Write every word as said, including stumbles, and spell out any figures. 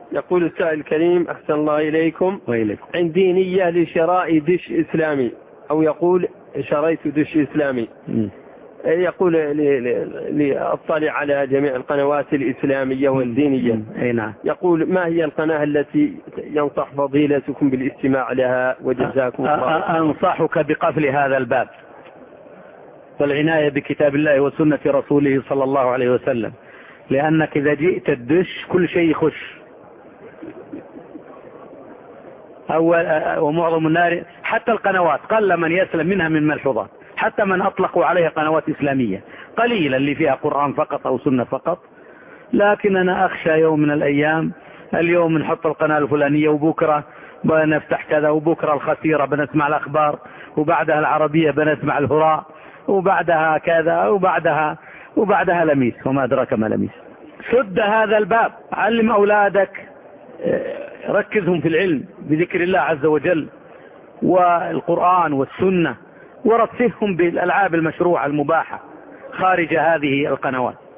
يقول السائل الكريم أحسن الله إليكم وإليكم. عندي نية لشراء دش إسلامي، أو يقول شريت دش إسلامي. م. يقول لأطلع على جميع القنوات الإسلامية والدينية. أي نعم. يقول ما هي القناة التي ينصح فضيلتكم بالاستماع لها وجزاكم الله. أنصحك بقفل هذا الباب والعناية بكتاب الله وسنة رسوله صلى الله عليه وسلم، لأنك إذا جئت الدش كل شيء يخش. أول ومعظم النار حتى القنوات قل من يسلم منها من ملحوظات، حتى من أطلقوا عليها قنوات إسلامية قليلا اللي فيها قرآن فقط أو سنة فقط. لكن أنا أخشى يوم من الأيام اليوم نحط القناة الفلانية وبكرة بنفتح كذا وبكرة الخسيرة بنسمع الأخبار وبعدها العربية بنسمع الهراء وبعدها كذا وبعدها وبعدها لميس وما أدراك ما لميس. سد هذا الباب، علم أولادك، ركزهم في العلم بذكر الله عز وجل والقرآن والسنة، ورفههم بالألعاب المشروعة المباحة خارج هذه القنوات.